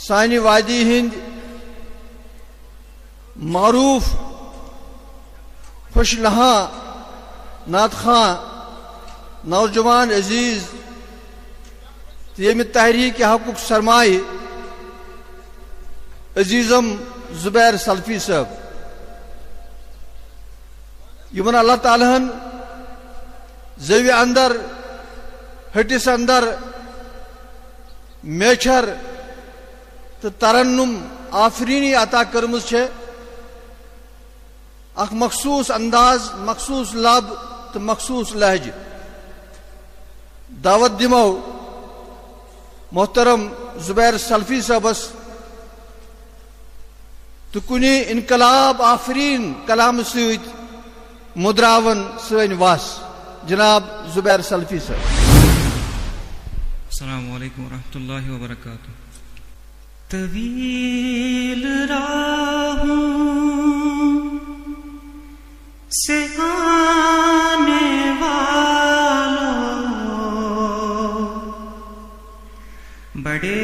سانی وادی ہند معروف خوش لہاں نعت خاں نوجوان عزیز یم تحریک حقوق سرمایہ عزیزم زبیر سلفی صاحب یمن اللہ تعالیٰ ہن زوی اندر ہٹس اندر میچھر تو ترنم آفرینی عطا کرمز چھے اخ مخصوص انداز مخصوص لب تو مخصوص لہجہ دعوت دمو محترم زبیر سلفی صاحبس تو کنی انقلاب آفرین کلام سیت مدراون سین واس جناب زبیر سلفی صاحب. السلام علیکم ورحمۃ اللہ وبرکاتہ. طویل راہوں سے آنے والوں بڑے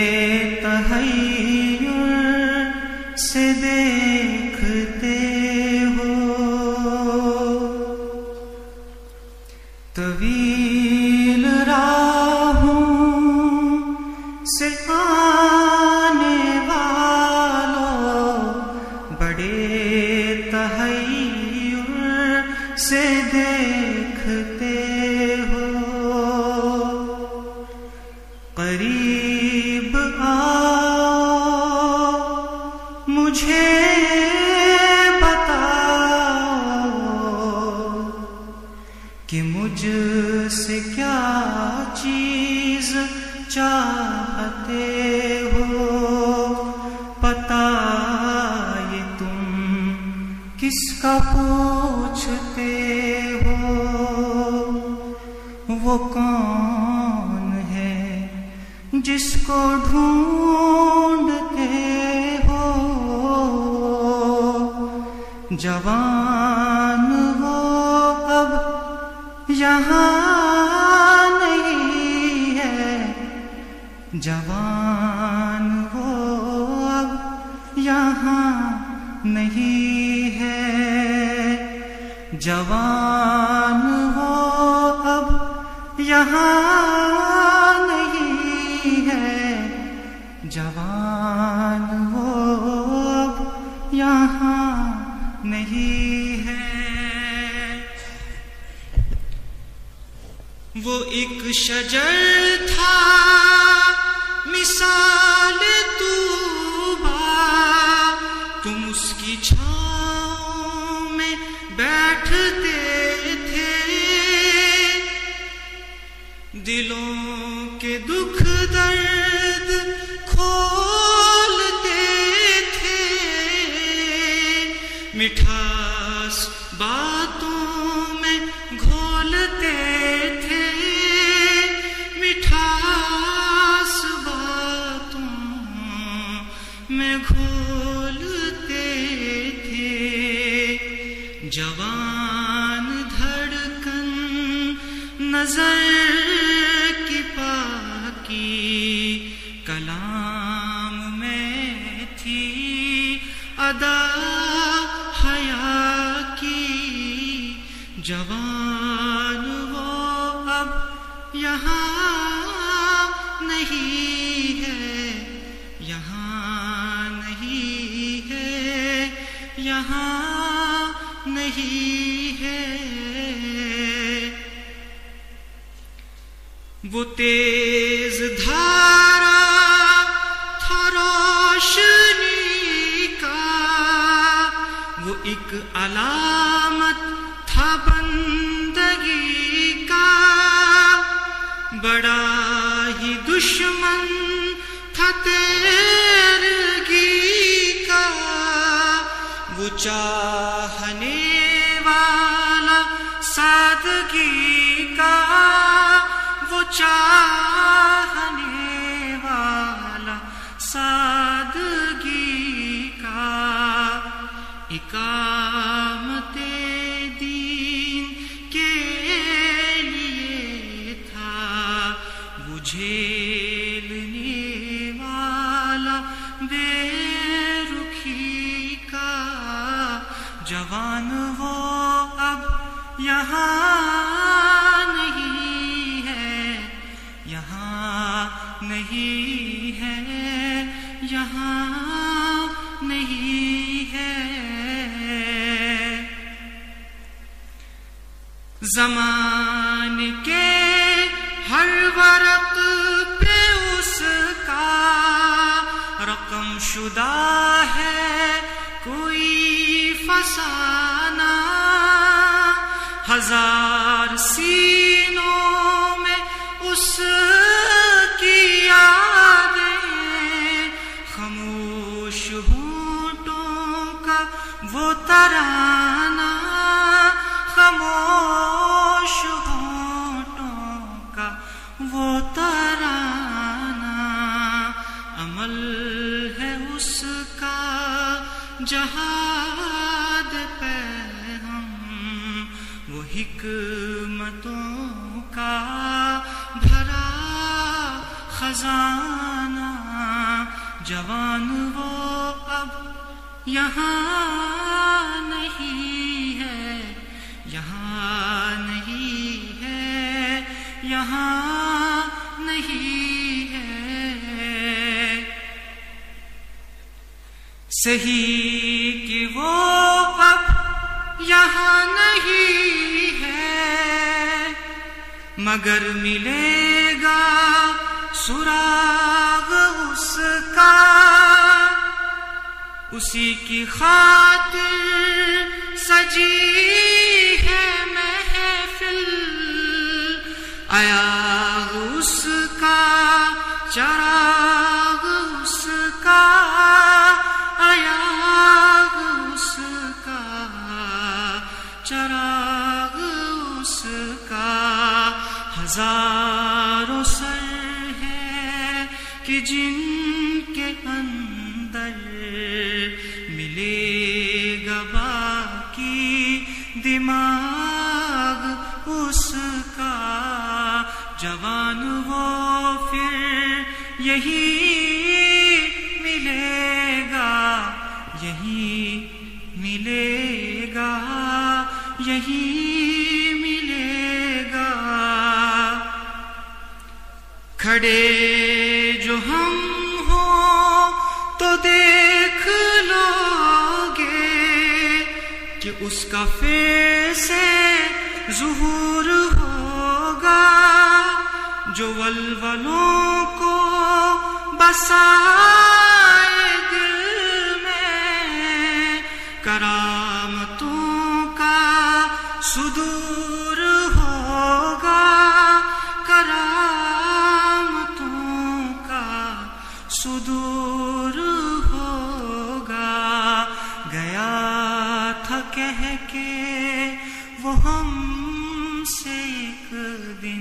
تحیر سے دیکھتے ہو. طویل راہوں سے آنے والوں بڑے تحیر سے دیکھتے ہو. قریب آؤ مجھے بتاؤ کہ مجھ سے کیا چیز چاہتے ہو. پتہ یہ تم کس کا پوچھتے ہو. وہ کون ہے جس کو ڈھونڈتے ہو. جوان ہو اب یہاں نہیں ہے. جوان ہو اب یہاں نہیں ہے. جوان ہو اب یہاں نہیں ہے. جوان ہو اب یہاں نہیں ہے. وہ ایک شجر تھا مثال طوبیٰ. تم اس کی چھاؤں میں بیٹھتے تھے. دلوں کے دکھ درد کھولتے تھے. مٹھاس باتوں میں گھولتے تھے. مٹھاس باتوں میں گھولتے تھے. جوان دھڑکن نظر کی پاکی کلام میں تھی. ادا حیا کی. جوان وہ اب یہاں نہیں ہے. یہاں نہیں ہے. یہاں نہیں ہے. وہ تیز دھارا تھا روشنی کا. وہ ایک علامت تھا بندگی کا. بڑا ہی دشمن تھا تیرگی کا. وہ چاہنے والا سادگی کا. وہ چاہنے والا سادگی کا. اقامت دین کے لیے تھا وہ جھیلنے والا جوان وہ اب یہاں نہیں ہے، یہاں نہیں ہے، یہاں نہیں ہے۔ زمانے کے ہر ورق پہ اس کا رقم شدہ ہے کوئی فسانہ، ہزار سینوں میں اس کی یادیں، خاموش ہونٹوں کا وہ ترانہ، خاموش ہونٹوں کا وہ ترانہ، عمل ہے اس کا جہاد پہ ہم، وہ حکمتوں کا بھرا خزانہ، جوان وہ اب یہاں نہیں ہے، یہاں نہیں ہے، یہاں نہیں ہے۔ صحیح کہ وہ اب یہاں نہیں ہے، مگر ملے گا سراغ اس کا، اسی کی خاطر سجی ہے محفل، ایاغ اس کا، چراغ اس کا، ایاغ اس کا، چراغ اس کا۔ ہزاروں سر ہے کہ جن کے اندر ملے گا باقی دماغ اس کا، جوان وہ پھر یہی ملے گا، یہی ملے گا، یہی ملے گا۔ کھڑے جو ہم ہوں تو دیکھ لو گے کہ اس کا پھر سے ظہور ہوگا، جو ولولوں کو بسائے دل میں، کرامتوں کا صدور ہوگا، کرامتوں کا صدور ہوگا۔ گیا تھا کہہ کے وہ ہم سے ایک دن،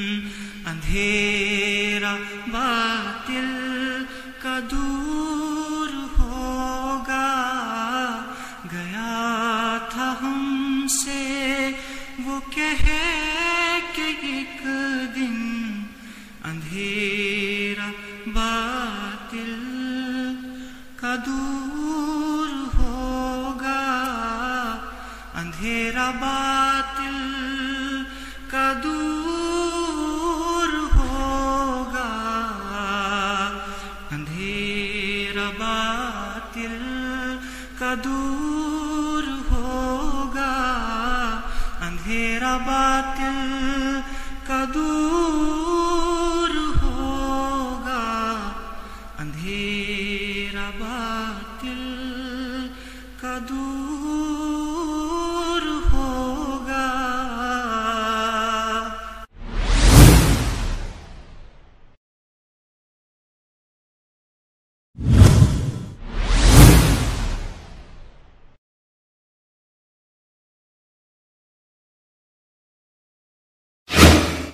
اندھیرا باطل کا دور ہوگا، گیا تھا ہم سے وہ کہہ کہ ایک دن، اندھیرا باطل کا دور ہوگا، اندھیرا باطل کا دور ہوگا، اندھیرا باطل کا دور ہوگا، اندھیرا باطل کا دور ہوگا، اندھیرا باطل کا دور